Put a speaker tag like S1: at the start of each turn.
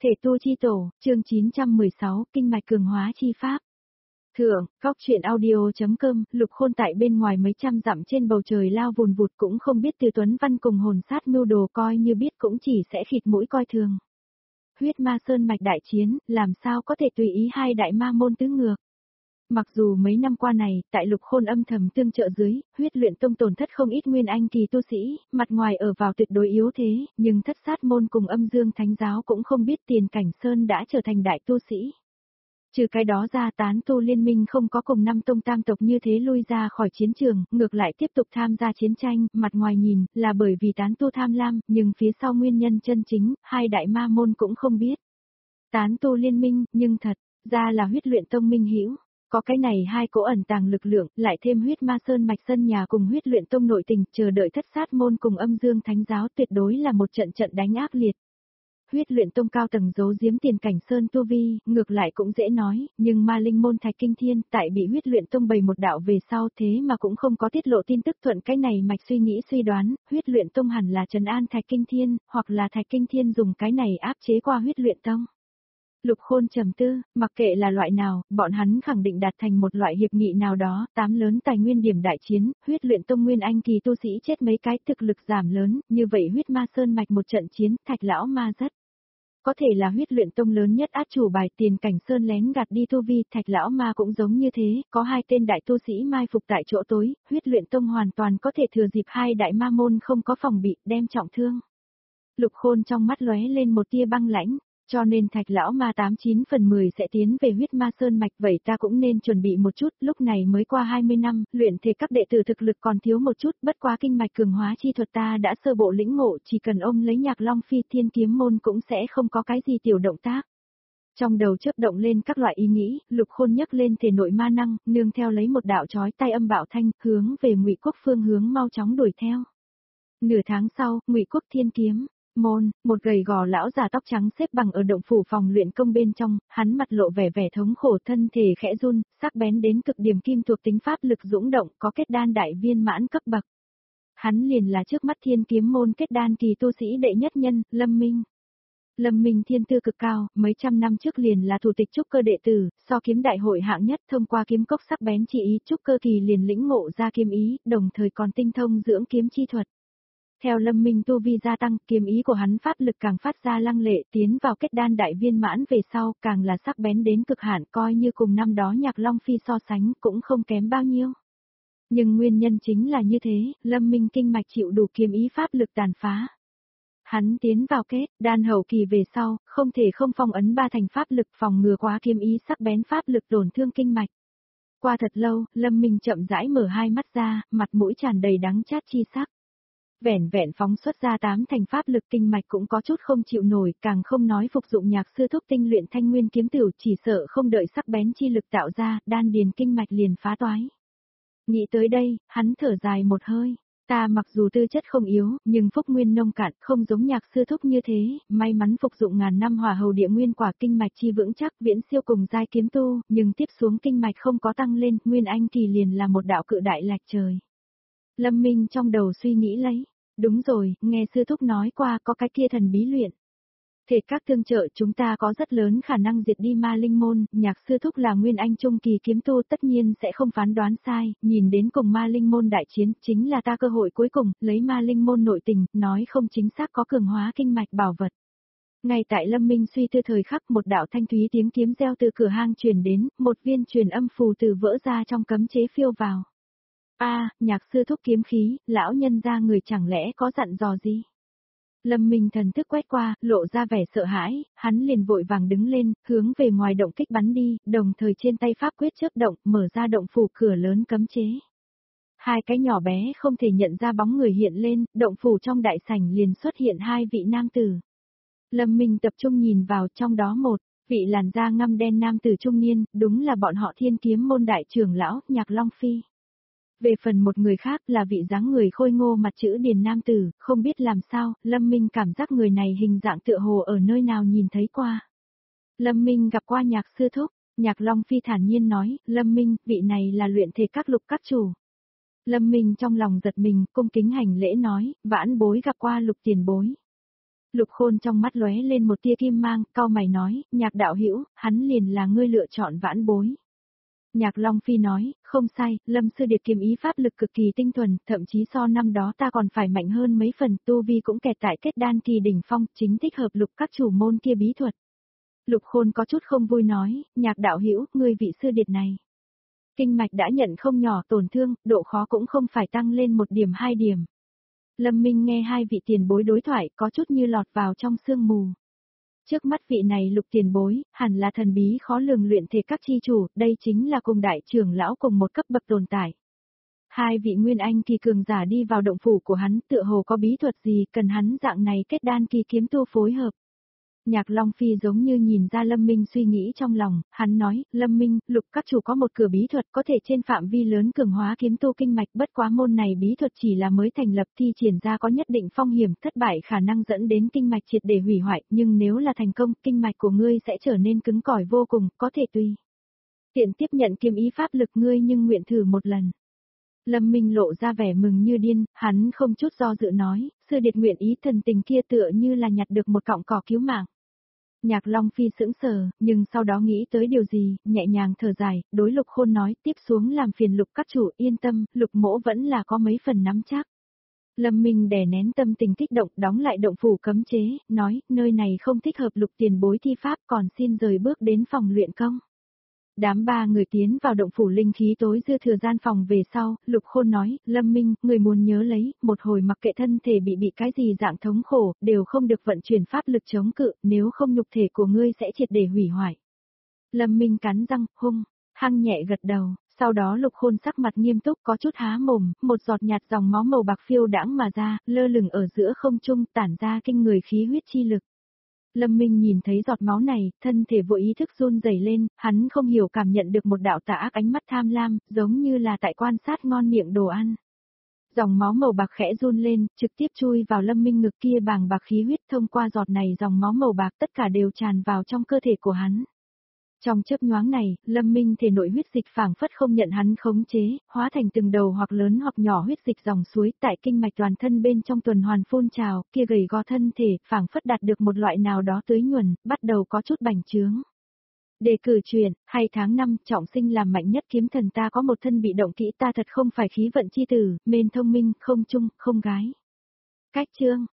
S1: Thể tu chi tổ, chương 916, kinh mạch cường hóa chi pháp. Thượng, góc truyện audio.com, Lục Khôn tại bên ngoài mấy trăm dặm trên bầu trời lao vùn vụt cũng không biết Từ Tuấn Văn cùng hồn sát mưu đồ, coi như biết cũng chỉ sẽ khịt mũi coi thường. Huyết ma sơn mạch đại chiến, làm sao có thể tùy ý hai đại ma môn tứ ngược. Mặc dù mấy năm qua này, tại Lục Khôn âm thầm tương trợ dưới, Huyết Luyện Tông tổn thất không ít nguyên anh kỳ tu sĩ, mặt ngoài ở vào tuyệt đối yếu thế, nhưng Thất Sát môn cùng Âm Dương Thánh giáo cũng không biết Tiền Cảnh Sơn đã trở thành đại tu sĩ. Trừ cái đó ra, tán tu liên minh không có cùng năm tông tam tộc như thế lui ra khỏi chiến trường, ngược lại tiếp tục tham gia chiến tranh, mặt ngoài nhìn là bởi vì tán tu tham lam, nhưng phía sau nguyên nhân chân chính, hai đại ma môn cũng không biết. Tán tu liên minh, nhưng thật ra là Huyết Luyện Tông minh hữu. Có cái này hai cỗ ẩn tàng lực lượng, lại thêm huyết ma sơn mạch sân nhà cùng Huyết Luyện Tông nội tình, chờ đợi Thất Sát môn cùng Âm Dương Thánh giáo, tuyệt đối là một trận trận đánh ác liệt. Huyết Luyện Tông cao tầng giấu giếm Tiền Cảnh Sơn tu vi, ngược lại cũng dễ nói, nhưng ma linh môn Thạch Kinh Thiên, tại bị Huyết Luyện Tông bày một đạo về sau thế mà cũng không có tiết lộ tin tức thuận cái này mạch suy nghĩ suy đoán, Huyết Luyện Tông hẳn là trấn an Thạch Kinh Thiên, hoặc là Thạch Kinh Thiên dùng cái này áp chế qua Huyết Luyện Tông. Lục Khôn trầm tư, mặc kệ là loại nào, bọn hắn khẳng định đạt thành một loại hiệp nghị nào đó, 8 lớn tài nguyên điểm đại chiến, Huyết Luyện Tông nguyên anh kỳ tu sĩ chết mấy cái, thực lực giảm lớn, như vậy huyết ma sơn mạch một trận chiến, Thạch lão ma rất có thể là Huyết Luyện Tông lớn nhất át chủ bài. Tiền Cảnh Sơn lén gạt đi tu vi, Thạch lão ma cũng giống như thế, có hai tên đại tu sĩ mai phục tại chỗ tối, Huyết Luyện Tông hoàn toàn có thể thừa dịp hai đại ma môn không có phòng bị, đem trọng thương. Lục Khôn trong mắt lóe lên một tia băng lãnh. Cho nên Thạch lão ma 89 phần 10 sẽ tiến về huyết ma sơn mạch, vậy ta cũng nên chuẩn bị một chút, lúc này mới qua 20 năm, luyện thể các đệ tử thực lực còn thiếu một chút, bất quá kinh mạch cường hóa chi thuật ta đã sơ bộ lĩnh ngộ, chỉ cần ôm lấy Nhạc Long Phi Thiên kiếm môn cũng sẽ không có cái gì tiểu động tác. Trong đầu chớp động lên các loại ý nghĩ, Lục Khôn nhấc lên thể nội ma năng, nương theo lấy một đạo chói tai âm bạo thanh, hướng về Ngụy Quốc phương hướng mau chóng đuổi theo. Nửa tháng sau, Ngụy Quốc Thiên kiếm môn, một gầy gò lão già tóc trắng xếp bằng ở động phủ phòng luyện công bên trong, hắn mặt lộ vẻ vẻ thống khổ, thân thể khẽ run, sắc bén đến cực điểm kim thuộc tính pháp lực dũng động, có kết đan đại viên mãn cấp bậc. Hắn liền là trước mắt Thiên kiếm môn kết đan kỳ tu sĩ đệ nhất nhân, Lâm Minh. Lâm Minh thiên tư cực cao, mấy trăm năm trước liền là thủ tịch trúc cơ đệ tử, so kiếm đại hội hạng nhất, thông qua kiếm cốc sắc bén chi ý, trúc cơ kỳ liền lĩnh ngộ ra kiếm ý, đồng thời còn tinh thông dưỡng kiếm chi thuật. Theo Lâm Minh tu vi gia tăng, kiếm ý của hắn pháp lực càng phát ra lăng lệ, tiến vào kết đan đại viên mãn về sau, càng là sắc bén đến cực hạn, coi như cùng năm đó Nhạc Long Phi so sánh, cũng không kém bao nhiêu. Nhưng nguyên nhân chính là như thế, Lâm Minh kinh mạch chịu đủ kiếm ý pháp lực tàn phá. Hắn tiến vào kết đan hậu kỳ về sau, không thể không phong ấn ba thành pháp lực phòng ngừa quá kiếm ý sắc bén pháp lực tổn thương kinh mạch. Qua thật lâu, Lâm Minh chậm rãi mở hai mắt ra, mặt mũi tràn đầy đắng chát chi sắc. Vẻn vẹn phóng xuất ra 8 thành pháp lực, kinh mạch cũng có chút không chịu nổi, càng không nói phục dụng nhạc sư thúc tinh luyện thanh nguyên kiếm tửu, chỉ sợ không đợi sắc bén chi lực tạo ra, đan điền kinh mạch liền phá toái. Nghĩ tới đây, hắn thở dài một hơi, ta mặc dù tư chất không yếu, nhưng phúc nguyên nông cạn, không giống nhạc sư thúc như thế, may mắn phục dụng ngàn năm hỏa hầu địa nguyên quả, kinh mạch chi vững chắc, viễn siêu cùng giai kiếm tu, nhưng tiếp xuống kinh mạch không có tăng lên, nguyên anh kỳ liền là một đạo cự đại lạch trời. Lâm Minh trong đầu suy nghĩ lấy. Đúng rồi, nghe sư thúc nói qua có cái kia thần bí luyện. Thể các tương trợ chúng ta có rất lớn khả năng diệt đi ma linh môn, Nhạc sư thúc là nguyên anh trung kỳ kiếm tu tất nhiên sẽ không phán đoán sai, nhìn đến cùng ma linh môn đại chiến chính là ta cơ hội cuối cùng, lấy ma linh môn nội tình, nói không chính xác có cường hóa kinh mạch bảo vật. Ngay tại Lâm Minh suy tư thời khắc, một đạo thanh thúy tiếng kiếm reo từ cửa hang truyền đến, một viên truyền âm phù từ vỡ ra trong cấm chế phiêu vào. Nhạc sư thúc kiếm khí, lão nhân ra người chẳng lẽ có dặn dò gì? Lâm Minh thần thức quét qua, lộ ra vẻ sợ hãi, hắn liền vội vàng đứng lên, hướng về ngoài động kích bắn đi, đồng thời trên tay pháp quyết chớp động, mở ra động phủ cửa lớn cấm chế. Hai cái nhỏ bé không thể nhận ra bóng người hiện lên, động phủ trong đại sảnh liền xuất hiện hai vị nam tử. Lâm Minh tập trung nhìn vào, trong đó một vị làn da ngăm đen nam tử trung niên, đúng là bọn họ Thiên kiếm môn đại trưởng lão, Nhạc Long Phi. Về phần một người khác là vị dáng người khôi ngô mặt chữ điền nam tử, không biết làm sao, Lâm Minh cảm giác người này hình dạng tựa hồ ở nơi nào nhìn thấy qua. Lâm Minh gặp qua Nhạc sư thúc, Nhạc Long Phi thản nhiên nói, Lâm Minh, vị này là luyện thể các Lục các chủ. Lâm Minh trong lòng giật mình, cung kính hành lễ nói, vãn bối gặp qua Lục tiền bối. Lục Khôn trong mắt lóe lên một tia kim mang, cau mày nói, Nhạc đạo hữu, hắn liền là ngươi lựa chọn vãn bối. Nhạc Long Phi nói, không sai, Lâm Sư Điệt kiếm ý pháp lực cực kỳ tinh thuần, thậm chí so năm đó ta còn phải mạnh hơn mấy phần, tu vi cũng kẹt tại kết đan kỳ đỉnh phong, chính thích hợp lục các chủ môn kia bí thuật. Lục Khôn có chút không vui nói, Nhạc đạo hữu, ngươi vị sư điệt này. Kinh mạch đã nhận không nhỏ tổn thương, độ khó cũng không phải tăng lên 1 điểm 2 điểm. Lâm Minh nghe hai vị tiền bối đối thoại có chút như lọt vào trong sương mù. Trước mắt vị này Lục tiền bối, hẳn là thần bí khó lường luyện thể các chi chủ, đây chính là cùng đại trưởng lão cùng một cấp bậc tồn tại. Hai vị nguyên anh kỳ cường giả đi vào động phủ của hắn, tựa hồ có bí thuật gì cần hắn dạng này kết đan kỳ kiếm tu phối hợp. Nhạc Long Phi giống như nhìn ra Lâm Minh suy nghĩ trong lòng, hắn nói, Lâm Minh, Lục các chủ có một cửa bí thuật có thể trên phạm vi lớn cường hóa kiếm tu kinh mạch, bất quá môn này bí thuật chỉ là mới thành lập thi triển ra có nhất định phong hiểm, thất bại khả năng dẫn đến kinh mạch triệt để hủy hoại, nhưng nếu là thành công, kinh mạch của ngươi sẽ trở nên cứng cỏi vô cùng, có thể tùy tiện tiếp nhận kiếm ý pháp lực ngươi nhưng nguyện thử một lần. Lâm Minh lộ ra vẻ mừng như điên, hắn không chút do dự nói, sư điệt nguyện ý, thần tình kia tựa như là nhặt được một cọng cỏ cứu mạng. Nhạc Long Phi sững sờ, nhưng sau đó nghĩ tới điều gì, nhẹ nhàng thở dài, đối Lục Khôn nói, tiếp xuống làm phiền Lục các chủ, yên tâm, Lục mỗ vẫn là có mấy phần nắm chắc. Lâm Minh đè nén tâm tình kích động, đóng lại động phủ cấm chế, nói, nơi này không thích hợp Lục tiền bối thi pháp, còn xin rời bước đến phòng luyện công. Đám ba người tiến vào động phủ linh khí tối dư thừa gian phòng về sau, Lục Khôn nói, Lâm Minh, người muốn nhớ lấy, một hồi mặc kệ thân thể bị cái gì dạng thống khổ, đều không được vận chuyển pháp lực chống cự, nếu không nhục thể của ngươi sẽ triệt để hủy hoại. Lâm Minh cắn răng, hăng nhẹ gật đầu, sau đó Lục Khôn sắc mặt nghiêm túc có chút há mồm, một giọt nhạt dòng máu màu bạc phiêu đãng mà ra, lơ lửng ở giữa không trung tản ra kinh người khí huyết chi lực. Lâm Minh nhìn thấy giọt máu này, thân thể vô ý thức run rẩy lên, hắn không hiểu cảm nhận được một đạo tà ác ánh mắt tham lam, giống như là tại quan sát ngon miệng đồ ăn. Dòng máu màu bạc khẽ run lên, trực tiếp chui vào Lâm Minh ngực kia bàng bạc khí huyết, thông qua giọt này dòng máu màu bạc tất cả đều tràn vào trong cơ thể của hắn. Trong chớp nhoáng này, Lâm Minh thể nội huyết dịch phảng phất không nhận hắn khống chế, hóa thành từng đầu hoặc lớn hoặc nhỏ huyết dịch dòng suối tại kinh mạch toàn thân bên trong tuần hoàn phun trào, kia gầy gò thân thể, phảng phất đạt được một loại nào đó tưới nhuần, bắt đầu có chút bành trướng. Đề cử truyền, hay tháng 5, trọng sinh làm mạnh nhất kiếm thần ta có một thân bị động kỹ ta thật không phải khí vận chi tử, mên thông minh, không chung, không gái. Cách chương.